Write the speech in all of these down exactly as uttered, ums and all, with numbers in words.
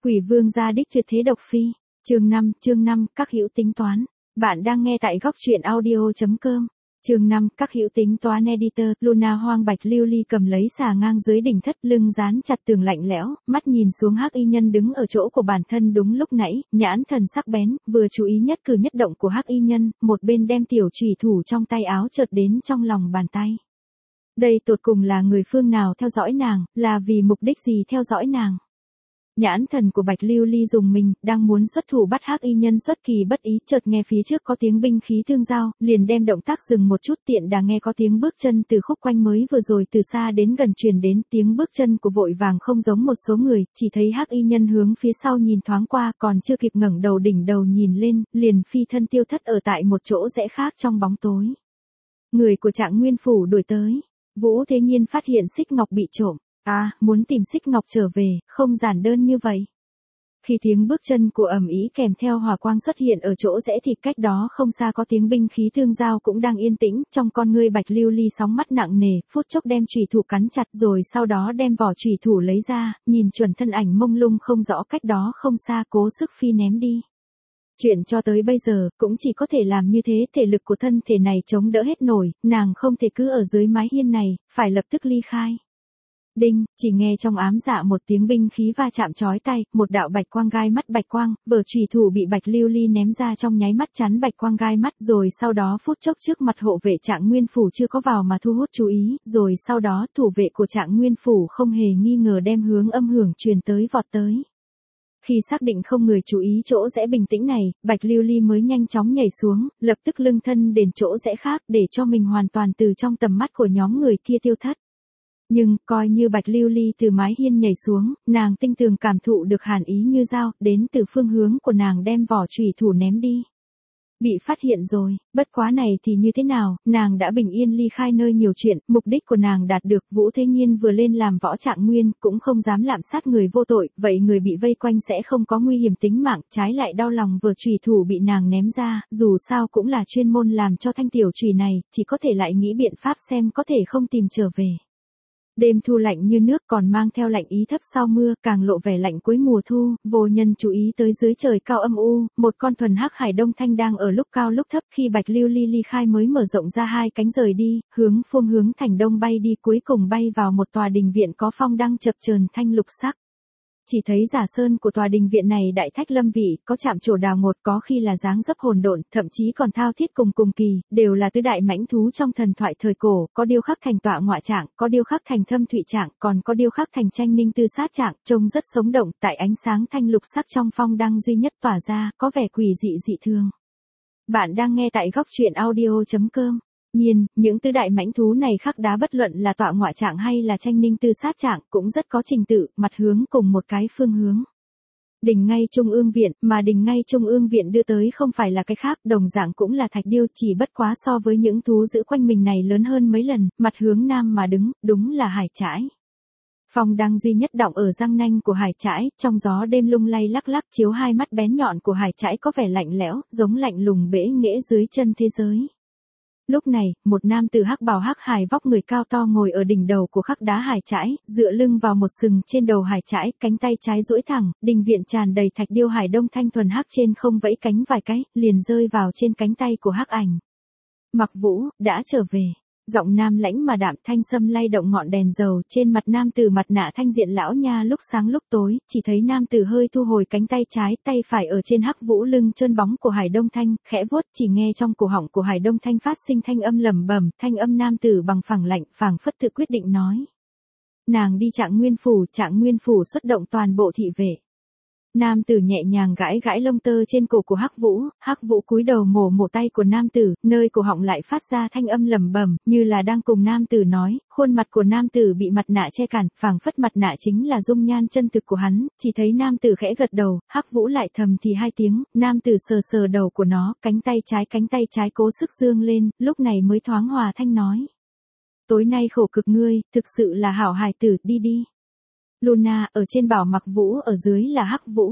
Quỷ vương gia đích tuyệt thế độc phi. Chương năm, chương năm, các hữu tính toán. Bạn đang nghe tại góc truyện audio chấm com. Chương năm, các hữu tính toán editor. Luna hoang bạch lưu ly cầm lấy xà ngang dưới đỉnh thất, lưng dán chặt tường lạnh lẽo, mắt nhìn xuống hắc y nhân đứng ở chỗ của bản thân đúng lúc nãy, nhãn thần sắc bén, vừa chú ý nhất cử nhất động của hắc y nhân, một bên đem tiểu chủy thủ trong tay áo chợt đến trong lòng bàn tay. Đây tột cùng là người phương nào theo dõi nàng, là vì mục đích gì theo dõi nàng? Nhãn thần của Bạch Lưu Ly dùng mình, đang muốn xuất thủ bắt hắc y nhân xuất kỳ bất ý, chợt nghe phía trước có tiếng binh khí thương giao, liền đem động tác dừng một chút, tiện đà nghe có tiếng bước chân từ khúc quanh mới vừa rồi từ xa đến gần truyền đến, tiếng bước chân của vội vàng không giống một số người, chỉ thấy hắc y nhân hướng phía sau nhìn thoáng qua, còn chưa kịp ngẩng đầu đỉnh đầu nhìn lên, liền phi thân tiêu thất ở tại một chỗ rẽ khác trong bóng tối. Người của Trạng Nguyên phủ đuổi tới. Vũ Thế Nhiên phát hiện xích ngọc bị trộm. À, muốn tìm xích ngọc trở về, không giản đơn như vậy. Khi tiếng bước chân của ầm ĩ kèm theo hỏa quang xuất hiện ở chỗ rẽ thì cách đó không xa có tiếng binh khí thương giao cũng đang yên tĩnh, trong con ngươi Bạch Lưu Ly sóng mắt nặng nề, phút chốc đem chủy thủ cắn chặt rồi sau đó đem vỏ chủy thủ lấy ra, nhìn chuẩn thân ảnh mông lung không rõ cách đó không xa cố sức phi ném đi. Chuyện cho tới bây giờ, cũng chỉ có thể làm như thế, thể lực của thân thể này chống đỡ hết nổi, nàng không thể cứ ở dưới mái hiên này, phải lập tức ly khai. Đinh, chỉ nghe trong ám dạ một tiếng binh khí va chạm chói tai, một đạo bạch quang gai mắt bạch quang, vở chủy thủ bị Bạch Lưu Ly ném ra trong nháy mắt chắn bạch quang gai mắt, rồi sau đó phút chốc trước mặt hộ vệ Trạng Nguyên phủ chưa có vào mà thu hút chú ý, rồi sau đó thủ vệ của Trạng Nguyên phủ không hề nghi ngờ đem hướng âm hưởng truyền tới vọt tới. Khi xác định không người chú ý chỗ rẽ bình tĩnh này, Bạch Lưu Ly mới nhanh chóng nhảy xuống, lập tức lưng thân đến chỗ rẽ khác để cho mình hoàn toàn từ trong tầm mắt của nhóm người kia tiêu thất. Nhưng, coi như Bạch Lưu Ly từ mái hiên nhảy xuống, nàng tinh tường cảm thụ được hàn ý như dao, đến từ phương hướng của nàng đem vỏ chủy thủ ném đi. Bị phát hiện rồi, bất quá này thì như thế nào, nàng đã bình yên ly khai nơi nhiều chuyện, mục đích của nàng đạt được, Vũ Thế Nhiên vừa lên làm võ Trạng Nguyên, cũng không dám lạm sát người vô tội, vậy người bị vây quanh sẽ không có nguy hiểm tính mạng, trái lại đau lòng vừa chủy thủ bị nàng ném ra, dù sao cũng là chuyên môn làm cho thanh tiểu chủy này, chỉ có thể lại nghĩ biện pháp xem có thể không tìm trở về. Đêm thu lạnh như nước còn mang theo lạnh ý thấp sau mưa, càng lộ vẻ lạnh cuối mùa thu, vô nhân chú ý tới dưới trời cao âm u, một con thuần hắc hải đông thanh đang ở lúc cao lúc thấp, khi Bạch Lưu Ly ly khai mới mở rộng ra hai cánh rời đi, hướng phương hướng thành đông bay đi, cuối cùng bay vào một tòa đình viện có phong đăng chập chờn thanh lục sắc. Chỉ thấy giả sơn của tòa đình viện này đại thách lâm vị, có chạm trổ đào ngột, có khi là dáng dấp hồn độn, thậm chí còn thao thiết cùng cùng kỳ, đều là tứ đại mãnh thú trong thần thoại thời cổ, có điêu khắc thành tọa ngọa trạng, có điêu khắc thành thâm thụy trạng, còn có điêu khắc thành tranh ninh tư sát trạng, trông rất sống động, tại ánh sáng thanh lục sắc trong phong đăng duy nhất tỏa ra, có vẻ quỷ dị dị thường. Bạn đang nghe tại góc truyện audio chấm com. Nhiên, những tứ đại mãnh thú này khác đá bất luận là tọa ngọa trạng hay là tranh ninh tư sát trạng cũng rất có trình tự, mặt hướng cùng một cái phương hướng. Đình ngay trung ương viện, mà đình ngay trung ương viện đưa tới không phải là cái khác, đồng dạng cũng là thạch điêu, chỉ bất quá so với những thú giữ quanh mình này lớn hơn mấy lần, mặt hướng nam mà đứng, đúng là hải trãi. Phong đăng duy nhất đọng ở răng nanh của hải trãi, trong gió đêm lung lay lắc lắc chiếu hai mắt bén nhọn của hải trãi có vẻ lạnh lẽo, giống lạnh lùng bẽ nghễ dưới chân thế giới. Lúc này, một nam tử hắc bào hắc hài vóc người cao to ngồi ở đỉnh đầu của khắc đá hải trãi, dựa lưng vào một sừng trên đầu hải trãi, cánh tay trái duỗi thẳng, đình viện tràn đầy thạch điêu hải đông thanh thuần hắc trên không vẫy cánh vài cái, liền rơi vào trên cánh tay của hắc ảnh. Mặc Vũ, đã trở về. Giọng nam lãnh mà đạm thanh sâm lay động ngọn đèn dầu, trên mặt nam tử mặt nạ thanh diện lão nha lúc sáng lúc tối, chỉ thấy nam tử hơi thu hồi cánh tay trái, tay phải ở trên hắc vũ lưng trơn bóng của Hải Đông Thanh, khẽ vuốt, chỉ nghe trong cổ họng của Hải Đông Thanh phát sinh thanh âm lẩm bẩm, thanh âm nam tử bằng phẳng lạnh, phảng phất tự quyết định nói. Nàng đi Trạng Nguyên phủ, Trạng Nguyên phủ xuất động toàn bộ thị vệ. Nam tử nhẹ nhàng gãi gãi lông tơ trên cổ của Hắc Vũ, Hắc Vũ cúi đầu mổ mổ tay của nam tử, nơi cổ họng lại phát ra thanh âm lẩm bẩm, như là đang cùng nam tử nói, khuôn mặt của nam tử bị mặt nạ che cản, phảng phất mặt nạ chính là dung nhan chân thực của hắn, chỉ thấy nam tử khẽ gật đầu, Hắc Vũ lại thầm thì hai tiếng, nam tử sờ sờ đầu của nó, cánh tay trái cánh tay trái cố sức dương lên, lúc này mới thoáng hòa thanh nói. Tối nay khổ cực ngươi, thực sự là hảo hài tử, đi đi. Luna, ở trên bảo Mặc Vũ, ở dưới là Hắc Vũ.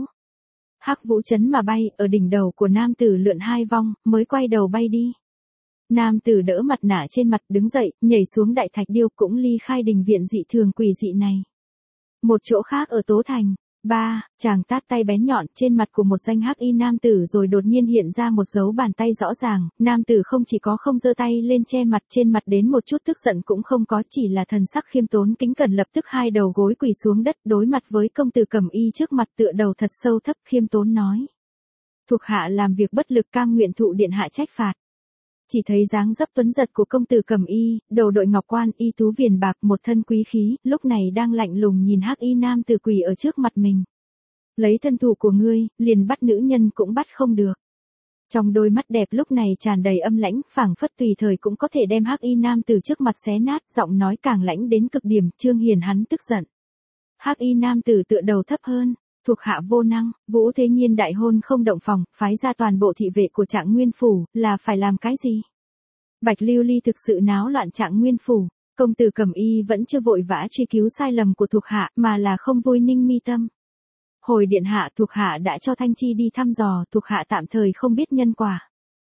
Hắc Vũ chấn mà bay, ở đỉnh đầu của nam tử lượn hai vòng, mới quay đầu bay đi. Nam tử đỡ mặt nạ trên mặt đứng dậy, nhảy xuống đại thạch điêu cũng ly khai đình viện dị thường quỷ dị này. Một chỗ khác ở Tố Thành, Ba, chàng tát tay bén nhọn trên mặt của một danh hắc y nam tử rồi đột nhiên hiện ra một dấu bàn tay rõ ràng, nam tử không chỉ có không giơ tay lên che mặt, trên mặt đến một chút tức giận cũng không có, chỉ là thần sắc khiêm tốn kính cẩn, lập tức hai đầu gối quỳ xuống đất đối mặt với công tử Cẩm Y trước mặt, tựa đầu thật sâu thấp khiêm tốn nói. Thuộc hạ làm việc bất lực, cam nguyện thụ điện hạ trách phạt. Chỉ thấy dáng dấp tuấn giật của công tử Cẩm Y, đầu đội ngọc quan, y tú viền bạc, một thân quý khí, lúc này đang lạnh lùng nhìn hắc y nam tử quỳ ở trước mặt mình. Lấy thân thủ của ngươi, liền bắt nữ nhân cũng bắt không được. Trong đôi mắt đẹp lúc này tràn đầy âm lãnh, phảng phất tùy thời cũng có thể đem hắc y nam tử trước mặt xé nát, giọng nói càng lãnh đến cực điểm, Trương Hiền hắn tức giận. Hắc y nam tử tựa đầu thấp hơn. Thuộc hạ vô năng, Vũ Thế Nhiên đại hôn không động phòng, phái ra toàn bộ thị vệ của Trạng Nguyên phủ, là phải làm cái gì? Bạch Lưu Ly thực sự náo loạn Trạng Nguyên phủ, công tử Cẩm Y vẫn chưa vội vã truy cứu sai lầm của thuộc hạ, mà là không vui ninh mi tâm. Hồi điện hạ, thuộc hạ đã cho Thanh Chi đi thăm dò, thuộc hạ tạm thời không biết nhân quả.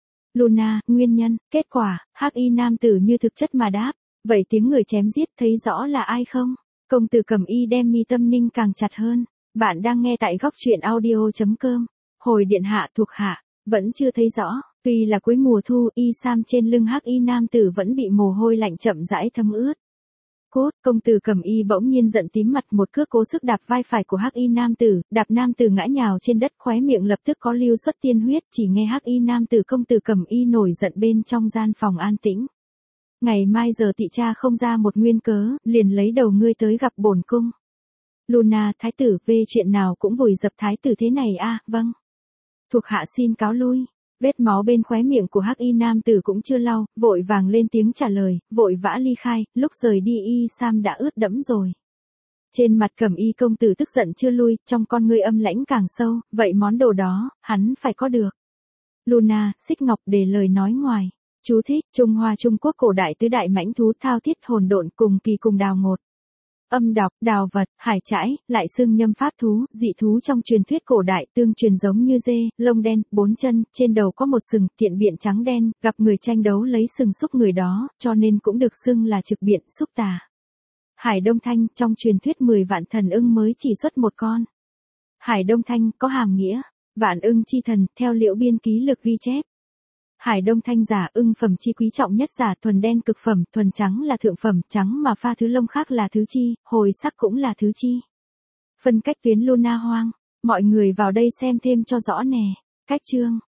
Luna, nguyên nhân, kết quả, hắc y nam tử như thực chất mà đáp, vậy tiếng người chém giết thấy rõ là ai không? Công tử Cẩm Y đem mi tâm ninh càng chặt hơn. Bạn đang nghe tại góc truyện audio.com. Hồi điện hạ, thuộc hạ, vẫn chưa thấy rõ, tuy là cuối mùa thu, y sam trên lưng hắc y nam tử vẫn bị mồ hôi lạnh chậm rãi thấm ướt. Cốt, công tử Cẩm Y bỗng nhiên giận tím mặt, một cước cố sức đạp vai phải của hắc y nam tử, đạp nam tử ngã nhào trên đất, khóe miệng lập tức có lưu xuất tiên huyết, chỉ nghe hắc y nam tử công tử Cẩm Y nổi giận bên trong gian phòng an tĩnh. Ngày mai giờ tị cha không ra một nguyên cớ, liền lấy đầu ngươi tới gặp bổn cung. Luna, thái tử, về chuyện nào cũng vùi dập thái tử thế này a, à, vâng. Thuộc hạ xin cáo lui. Vết máu bên khóe miệng của hắc y nam tử cũng chưa lau, vội vàng lên tiếng trả lời, vội vã ly khai, lúc rời đi y sam đã ướt đẫm rồi. Trên mặt Cẩm Y công tử tức giận chưa lui, trong con ngươi âm lãnh càng sâu, vậy món đồ đó, hắn phải có được. Luna, xích ngọc để lời nói ngoài. Chú thích, Trung Hoa Trung Quốc cổ đại tứ đại mãnh thú thao thiết hồn độn cùng kỳ cùng đào ngột. Âm đọc, đào vật, hải trãi, lại xưng nhâm pháp thú, dị thú trong truyền thuyết cổ đại, tương truyền giống như dê, lông đen, bốn chân, trên đầu có một sừng, tiện biện trắng đen, gặp người tranh đấu lấy sừng xúc người đó, cho nên cũng được xưng là trực biện, xúc tà. Hải Đông Thanh, trong truyền thuyết mười vạn thần ưng mới chỉ xuất một con. Hải Đông Thanh, có hàm nghĩa, vạn ưng chi thần, theo Liễu Biên ký lược ghi chép. Hải Đông Thanh giả, ưng phẩm chi quý trọng nhất giả, thuần đen cực phẩm, thuần trắng là thượng phẩm, trắng mà pha thứ lông khác là thứ chi, hồi sắc cũng là thứ chi. Phân cách tuyến Luna Hoang, mọi người vào đây xem thêm cho rõ nè. Cách chương